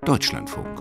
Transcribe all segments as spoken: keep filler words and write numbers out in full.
Deutschlandfunk.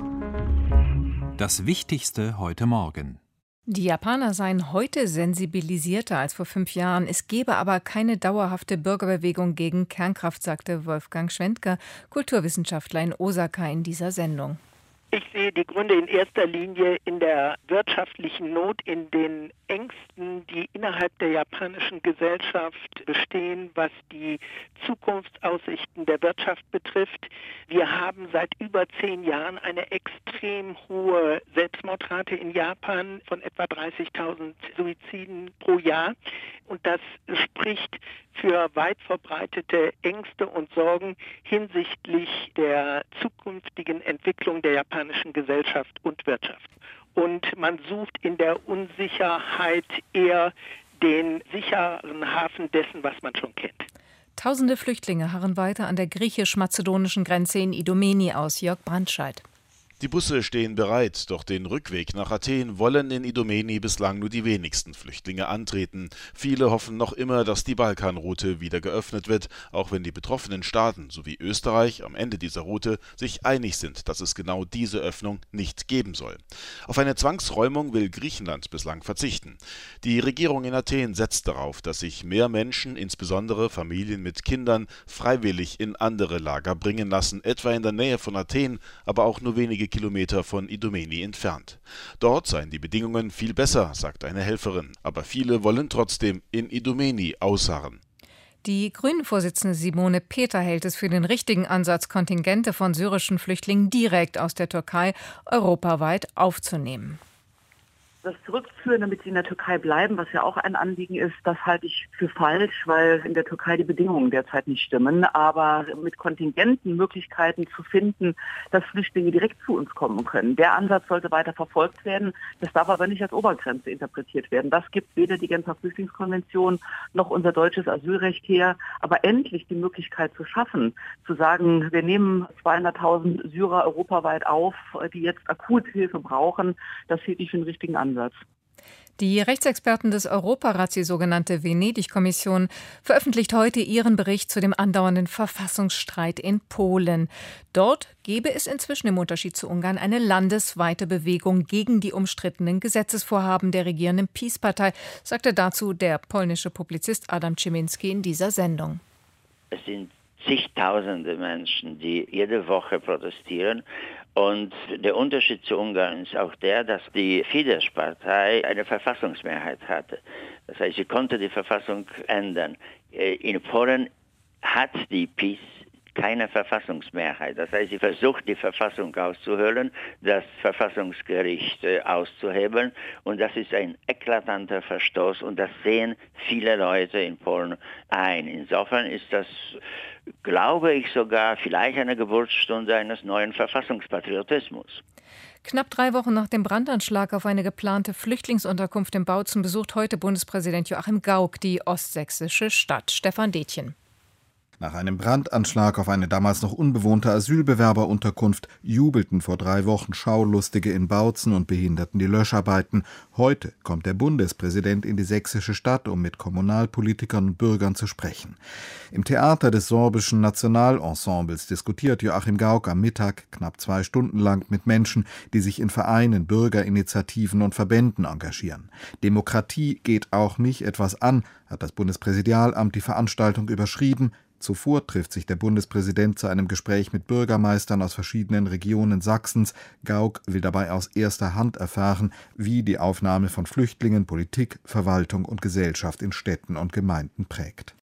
Das Wichtigste heute Morgen. Die Japaner seien heute sensibilisierter als vor fünf Jahren. Es gebe aber keine dauerhafte Bürgerbewegung gegen Kernkraft, sagte Wolfgang Schwentker, Kulturwissenschaftler in Osaka, in dieser Sendung. Ich sehe die Gründe in erster Linie in der wirtschaftlichen Not, in den Ängsten, die innerhalb der japanischen Gesellschaft bestehen, was die Zukunftsaussichten der Wirtschaft betrifft. Wir haben seit über zehn Jahren eine extrem hohe Selbstmordrate in Japan von etwa dreißigtausend Suiziden pro Jahr. Und das spricht für weit verbreitete Ängste und Sorgen hinsichtlich der zukünftigen Entwicklung der japanischen Gesellschaft und Wirtschaft. Und man sucht in der Unsicherheit eher den sicheren Hafen dessen, was man schon kennt. Tausende Flüchtlinge harren weiter an der griechisch-mazedonischen Grenze in Idomeni aus. Jörg Brandscheid. Die Busse stehen bereit, doch den Rückweg nach Athen wollen in Idomeni bislang nur die wenigsten Flüchtlinge antreten. Viele hoffen noch immer, dass die Balkanroute wieder geöffnet wird, auch wenn die betroffenen Staaten sowie Österreich am Ende dieser Route sich einig sind, dass es genau diese Öffnung nicht geben soll. Auf eine Zwangsräumung will Griechenland bislang verzichten. Die Regierung in Athen setzt darauf, dass sich mehr Menschen, insbesondere Familien mit Kindern, freiwillig in andere Lager bringen lassen, etwa in der Nähe von Athen, aber auch nur wenige Kilometer von Idomeni entfernt. Dort seien die Bedingungen viel besser, sagt eine Helferin, aber viele wollen trotzdem in Idomeni ausharren. Die Grünen-Vorsitzende Simone Peter hält es für den richtigen Ansatz, Kontingente von syrischen Flüchtlingen direkt aus der Türkei europaweit aufzunehmen. Das zurückzuführen, damit sie in der Türkei bleiben, was ja auch ein Anliegen ist, das halte ich für falsch, weil in der Türkei die Bedingungen derzeit nicht stimmen. Aber mit Kontingenten Möglichkeiten zu finden, dass Flüchtlinge direkt zu uns kommen können, der Ansatz sollte weiter verfolgt werden. Das darf aber nicht als Obergrenze interpretiert werden. Das gibt weder die Genfer Flüchtlingskonvention noch unser deutsches Asylrecht her. Aber endlich die Möglichkeit zu schaffen, zu sagen, wir nehmen zweihunderttausend Syrer europaweit auf, die jetzt akut Hilfe brauchen, das hielt ich für den richtigen Ansatz. Die Rechtsexperten des Europarats, die sogenannte Venedig-Kommission, veröffentlicht heute ihren Bericht zu dem andauernden Verfassungsstreit in Polen. Dort gebe es inzwischen im Unterschied zu Ungarn eine landesweite Bewegung gegen die umstrittenen Gesetzesvorhaben der regierenden PiS-Partei, sagte dazu der polnische Publizist Adam Czyminski in dieser Sendung. Es sind zigtausende Menschen, die jede Woche protestieren. Und der Unterschied zu Ungarn ist auch der, dass die Fidesz-Partei eine Verfassungsmehrheit hatte. Das heißt, sie konnte die Verfassung ändern. In Polen hat die PiS keine Verfassungsmehrheit. Das heißt, sie versucht, die Verfassung auszuhöhlen, das Verfassungsgericht äh, auszuhebeln. Und das ist ein eklatanter Verstoß und das sehen viele Leute in Polen ein. Insofern ist das, glaube ich, sogar vielleicht eine Geburtsstunde eines neuen Verfassungspatriotismus. Knapp drei Wochen nach dem Brandanschlag auf eine geplante Flüchtlingsunterkunft in Bautzen besucht heute Bundespräsident Joachim Gauck die ostsächsische Stadt. Stefan Detjen. Nach einem Brandanschlag auf eine damals noch unbewohnte Asylbewerberunterkunft jubelten vor drei Wochen Schaulustige in Bautzen und behinderten die Löscharbeiten. Heute kommt der Bundespräsident in die sächsische Stadt, um mit Kommunalpolitikern und Bürgern zu sprechen. Im Theater des sorbischen Nationalensembles diskutiert Joachim Gauck am Mittag knapp zwei Stunden lang mit Menschen, die sich in Vereinen, Bürgerinitiativen und Verbänden engagieren. Demokratie geht auch mich etwas an, hat das Bundespräsidialamt die Veranstaltung überschrieben. Zuvor trifft sich der Bundespräsident zu einem Gespräch mit Bürgermeistern aus verschiedenen Regionen Sachsens. Gauck will dabei aus erster Hand erfahren, wie die Aufnahme von Flüchtlingen Politik, Verwaltung und Gesellschaft in Städten und Gemeinden prägt.